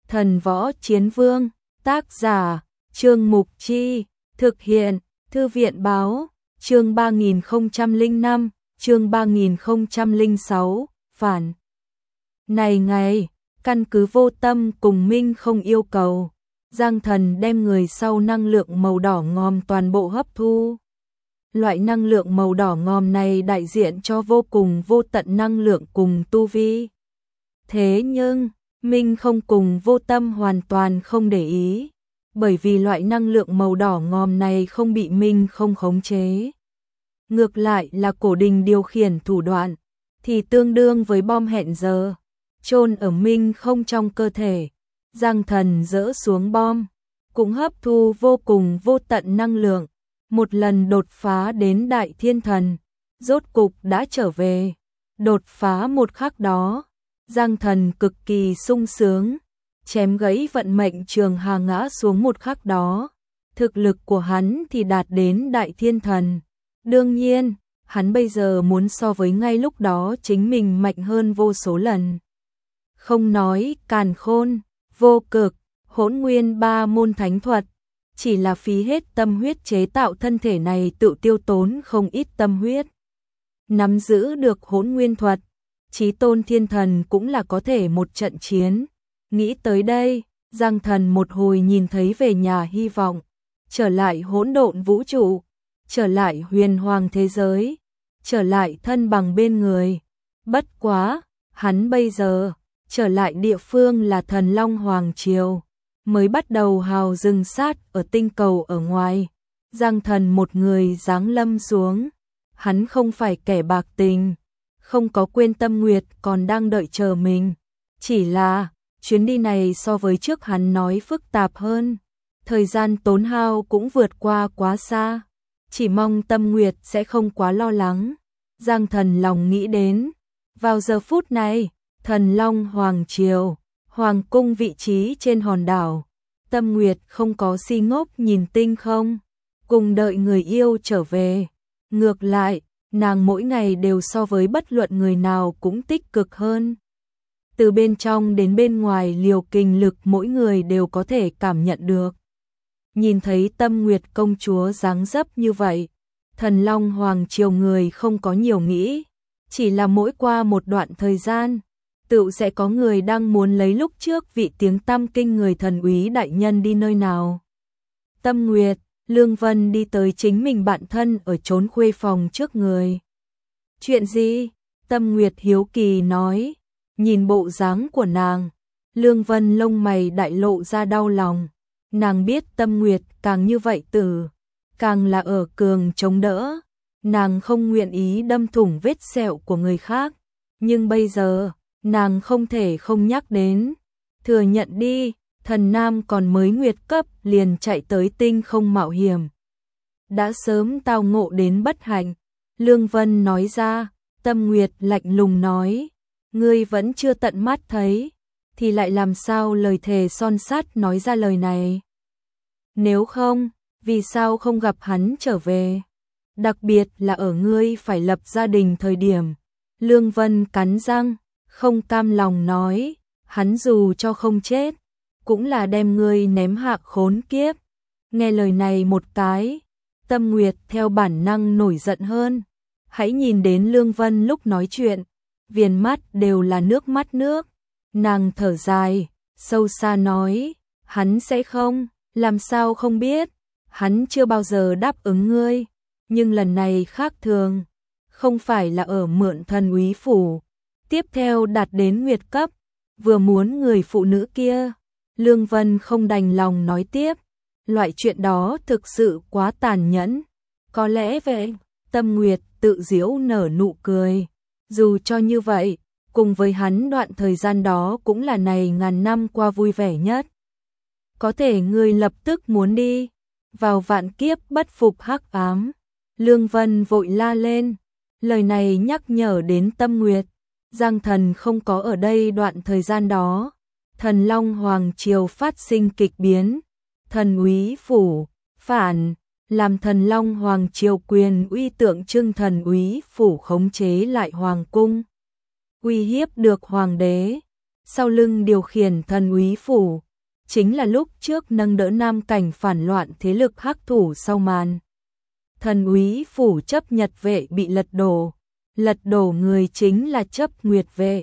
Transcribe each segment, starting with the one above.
Thần Võ Chiến Vương, tác giả, Trương Mục Chi, thực hiện, Thư viện báo, chương 3005, chương 3006, phản. Này ngày, căn cứ Vô Tâm cùng Minh không yêu cầu, Giang Thần đem người sau năng lượng màu đỏ ngòm toàn bộ hấp thu. Loại năng lượng màu đỏ ngòm này đại diện cho vô cùng vô tận năng lượng cùng tu vi. Thế nhưng, Minh không cùng Vô Tâm hoàn toàn không để ý, bởi vì loại năng lượng màu đỏ ngòm này không bị Minh không khống chế. Ngược lại là Cổ Đình điều khiển thủ đoạn, thì tương đương với bom hẹn giờ, chôn ở Minh không trong cơ thể. Giang Thần dỡ xuống bom, cũng hấp thu vô cùng vô tận năng lượng, một lần đột phá đến Đại Thiên Thần, rốt cục đã trở về. Đột phá một khắc đó, Giang Thần cực kỳ sung sướng, chém gãy vận mệnh Trường Hà ngã xuống một khắc đó, thực lực của hắn thì đạt đến Đại Thiên Thần. Đương nhiên, hắn bây giờ muốn so với ngay lúc đó chính mình mạnh hơn vô số lần. Không nói Càn Khôn, Vô Cực, Hỗn Nguyên ba môn thánh thuật, chỉ là phí hết tâm huyết chế tạo thân thể này tự tiêu tốn không ít tâm huyết. Nắm giữ được Hỗn Nguyên thuật, Chí Tôn Thiên Thần cũng là có thể một trận chiến. Nghĩ tới đây, Giang Thần một hồi nhìn thấy về nhà hy vọng, trở lại hỗn độn vũ trụ, trở lại huyền hoàng thế giới, trở lại thân bằng bên người. Bất quá, hắn bây giờ, trở lại địa phương là Thần Long Hoàng Triều, mới bắt đầu hào rừng sát ở tinh cầu ở ngoài. Giang Thần một người giáng lâm xuống, hắn không phải kẻ bạc tình, không có quên Tâm Nguyệt còn đang đợi chờ mình. Chỉ là, chuyến đi này so với trước hắn nói phức tạp hơn, thời gian tốn hao cũng vượt qua quá xa, chỉ mong Tâm Nguyệt sẽ không quá lo lắng. Giang Thần lòng nghĩ đến, vào giờ phút này, Thần Long Hoàng Triều, Hoàng cung vị trí trên hòn đảo, Tâm Nguyệt không có si ngốc nhìn tinh không, cùng đợi người yêu trở về. Ngược lại, nàng mỗi ngày đều so với bất luận người nào cũng tích cực hơn. Từ bên trong đến bên ngoài liều kinh lực mỗi người đều có thể cảm nhận được. Nhìn thấy Tâm Nguyệt công chúa dáng dấp như vậy, Thần Long Hoàng Triều người không có nhiều nghĩ, chỉ là mỗi qua một đoạn thời gian, tự sẽ có người đang muốn lấy lúc trước vị tiếng tăm kinh người thần úy đại nhân đi nơi nào. Tâm Nguyệt, Lương Vân đi tới chính mình bạn thân ở trốn khuê phòng trước người. Chuyện gì? Tâm Nguyệt hiếu kỳ nói. Nhìn bộ dáng của nàng, Lương Vân lông mày đại lộ ra đau lòng. Nàng biết Tâm Nguyệt càng như vậy càng là ở cường chống đỡ. Nàng không nguyện ý đâm thủng vết sẹo của người khác. Nhưng bây giờ, nàng không thể không nhắc đến. Thừa nhận đi, thần nam còn mới nguyệt cấp liền chạy tới tinh không mạo hiểm. Đã sớm tao ngộ đến bất hạnh. Lương Vân nói ra. Tâm Nguyệt lạnh lùng nói. Ngươi vẫn chưa tận mắt thấy, thì lại làm sao lời thề son sắt nói ra lời này. Nếu không, vì sao không gặp hắn trở về? Đặc biệt là ở ngươi phải lập gia đình thời điểm. Lương Vân cắn răng, không cam lòng nói, hắn dù cho không chết, cũng là đem ngươi ném hạ khốn kiếp. Nghe lời này một cái, Tâm Nguyệt theo bản năng nổi giận hơn. Hãy nhìn đến Lương Vân lúc nói chuyện, viền mắt đều là nước mắt nước. Nàng thở dài, sâu xa nói, hắn sẽ không, làm sao không biết, hắn chưa bao giờ đáp ứng ngươi, nhưng lần này khác thường, không phải là ở mượn thần úy phủ, tiếp theo đạt đến nguyệt cấp, vừa muốn người phụ nữ kia. Lương Vân không đành lòng nói tiếp, loại chuyện đó thực sự quá tàn nhẫn, có lẽ vậy. Tâm Nguyệt tự giễu nở nụ cười. Dù cho như vậy, cùng với hắn đoạn thời gian đó cũng là này ngàn năm qua vui vẻ nhất. Có thể ngươi lập tức muốn đi, vào vạn kiếp bất phục hắc ám. Lương Vân vội la lên, lời này nhắc nhở đến Tâm Nguyệt. Giang Thần không có ở đây đoạn thời gian đó. Thần Long Hoàng Triều phát sinh kịch biến, thần úy phủ, phản. Làm Thần Long Hoàng Triều quyền uy tượng trưng thần úy phủ khống chế lại hoàng cung, uy hiếp được hoàng đế. sau lưng điều khiển thần úy phủ, chính là lúc trước nâng đỡ Nam Cảnh phản loạn thế lực hắc thủ sau màn. Thần úy phủ chấp Nhật vệ bị lật đổ người chính là chấp Nguyệt vệ.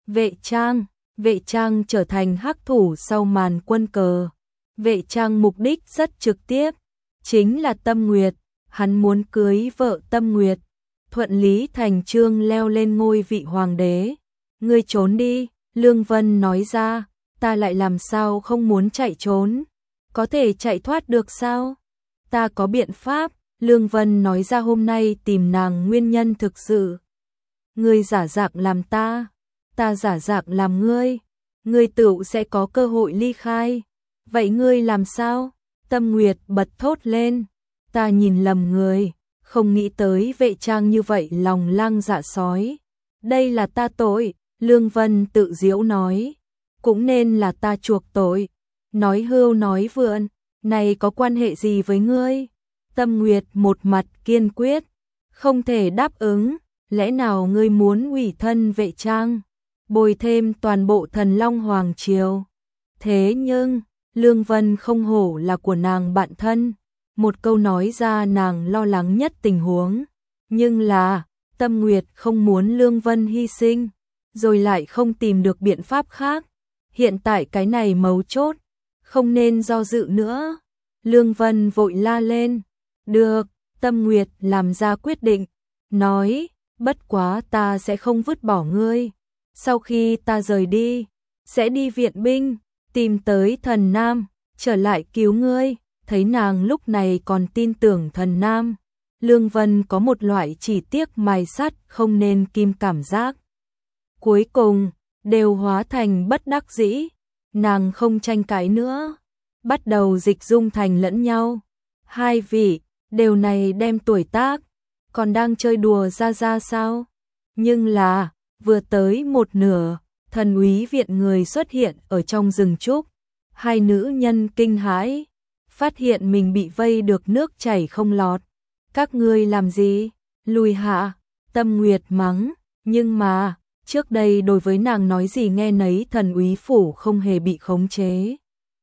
Vệ Trang trở thành hắc thủ sau màn quân cờ. Vệ Trang mục đích rất trực tiếp, chính là Tâm Nguyệt, hắn muốn cưới vợ Tâm Nguyệt, thuận lý thành chương leo lên ngôi vị hoàng đế. Ngươi trốn đi, Lương Vân nói ra, ta lại làm sao không muốn chạy trốn, có thể chạy thoát được sao? Ta có biện pháp, Lương Vân nói ra hôm nay tìm nàng nguyên nhân thực sự. Ngươi giả dạng làm ta giả dạng làm ngươi tựu sẽ có cơ hội ly khai. Vậy ngươi làm sao? Tâm Nguyệt bật thốt lên, ta nhìn lầm người, không nghĩ tới Vệ Trang như vậy lòng lang dạ sói. Đây là ta tội, Lương Vân tự giễu nói, cũng nên là ta chuộc tội. Nói hưu nói vượn, này có quan hệ gì với ngươi? Tâm Nguyệt một mặt kiên quyết, không thể đáp ứng, lẽ nào ngươi muốn ủy thân Vệ Trang, bồi thêm toàn bộ Thần Long Hoàng Triều? Thế nhưng, Lương Vân không hổ là của nàng bạn thân, một câu nói ra nàng lo lắng nhất tình huống, nhưng là, Tâm Nguyệt không muốn Lương Vân hy sinh, rồi lại không tìm được biện pháp khác, hiện tại cái này mấu chốt, không nên do dự nữa. Lương Vân vội la lên, được, Tâm Nguyệt làm ra quyết định, nói, bất quá ta sẽ không vứt bỏ ngươi, sau khi ta rời đi, sẽ đi viện binh, tìm tới Thần Nam, trở lại cứu ngươi. Thấy nàng lúc này còn tin tưởng Thần Nam, Lương Vân có một loại chỉ tiếc mài sắt không nên kim cảm giác. Cuối cùng, đều hóa thành bất đắc dĩ, nàng không tranh cãi nữa, bắt đầu dịch dung thành lẫn nhau. Hai vị, đều này đem tuổi tác, còn đang chơi đùa ra sao? Nhưng là, vừa tới một nửa, thần úy viện người xuất hiện ở trong rừng trúc, hai nữ nhân kinh hãi, phát hiện mình bị vây được nước chảy không lọt. Các ngươi làm gì? Lùi hạ, Tâm Nguyệt mắng, nhưng mà, trước đây đối với nàng nói gì nghe nấy, thần úy phủ không hề bị khống chế.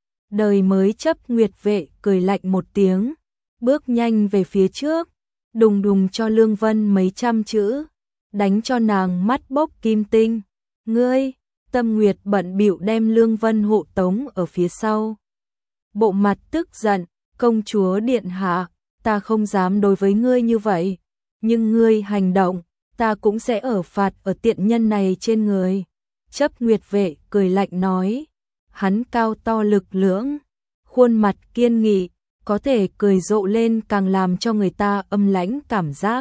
Đời mới chấp Nguyệt vệ cười lạnh một tiếng, bước nhanh về phía trước, đùng đùng cho Lương Vân mấy trăm chữ, đánh cho nàng mắt bốc kim tinh. Ngươi, Tâm Nguyệt bận bịu đem Lương Vân hộ tống ở phía sau. Bộ mặt tức giận, công chúa điện hạ, ta không dám đối với ngươi như vậy, nhưng ngươi hành động, ta cũng sẽ ở phạt ở tiện nhân này trên người. Chấp Nguyệt vệ cười lạnh nói, hắn cao to lực lưỡng, khuôn mặt kiên nghị, có thể cười rộ lên càng làm cho người ta âm lãnh cảm giác.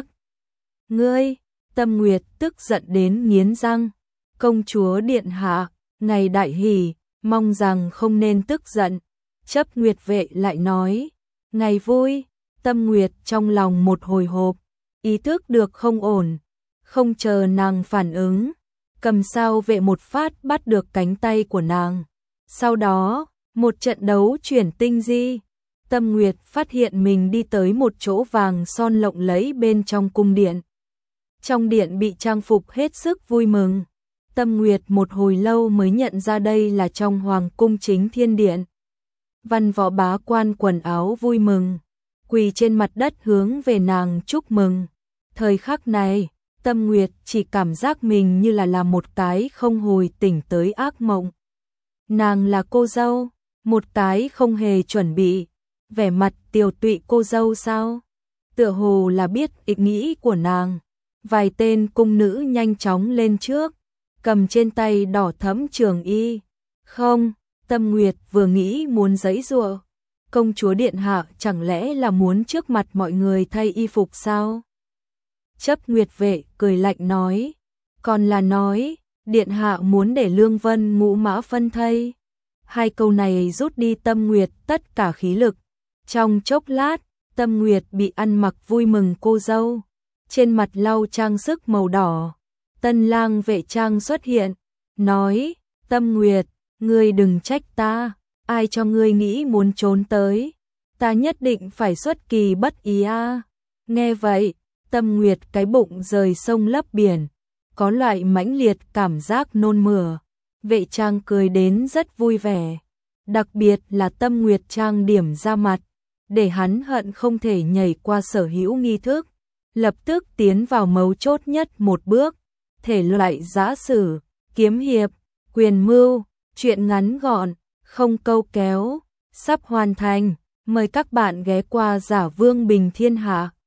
Ngươi, Tâm Nguyệt tức giận đến nghiến răng, công chúa điện hạ, ngày đại hỷ, mong rằng không nên tức giận. Chấp Nguyệt vệ lại nói, ngày vui. Tâm Nguyệt trong lòng một hồi hộp, ý thức được không ổn, không chờ nàng phản ứng, cầm sao vệ một phát bắt được cánh tay của nàng. Sau đó, một trận đấu chuyển tinh di, Tâm Nguyệt phát hiện mình đi tới một chỗ vàng son lộng lẫy bên trong cung điện. Trong điện bị trang phục hết sức vui mừng. Tâm Nguyệt một hồi lâu mới nhận ra đây là trong hoàng cung chính thiên điện. Văn võ bá quan quần áo vui mừng, quỳ trên mặt đất hướng về nàng chúc mừng. Thời khắc này, Tâm Nguyệt chỉ cảm giác mình như là một cái không hồi tỉnh tới ác mộng. Nàng là cô dâu, một cái không hề chuẩn bị, vẻ mặt tiều tụy cô dâu sao? Tựa hồ là biết ý nghĩ của nàng. Vài tên cung nữ nhanh chóng lên trước, cầm trên tay đỏ thẫm trường y. Không, Tâm Nguyệt vừa nghĩ muốn giãy giụa. Công chúa điện hạ chẳng lẽ là muốn trước mặt mọi người thay y phục sao? Chấp Nguyệt vệ cười lạnh nói, còn là nói, điện hạ muốn để Lương Vân ngũ mã phân thây. Hai câu này rút đi Tâm Nguyệt tất cả khí lực. Trong chốc lát, Tâm Nguyệt bị ăn mặc vui mừng cô dâu, trên mặt lau trang sức màu đỏ. Tân lang Vệ Trang xuất hiện, nói, Tâm Nguyệt, ngươi đừng trách ta, ai cho ngươi nghĩ muốn trốn tới, ta nhất định phải xuất kỳ bất ý a. Nghe vậy, Tâm Nguyệt cái bụng rời sông lấp biển, có loại mãnh liệt cảm giác nôn mửa, Vệ Trang cười đến rất vui vẻ, đặc biệt là Tâm Nguyệt trang điểm ra mặt, để hắn hận không thể nhảy qua sở hữu nghi thức, lập tức tiến vào mấu chốt nhất một bước, thể loại giã sử, kiếm hiệp, quyền mưu, truyện ngắn gọn, không câu kéo, sắp hoàn thành, mời các bạn ghé qua Giả Vương Bình Thiên Hạ.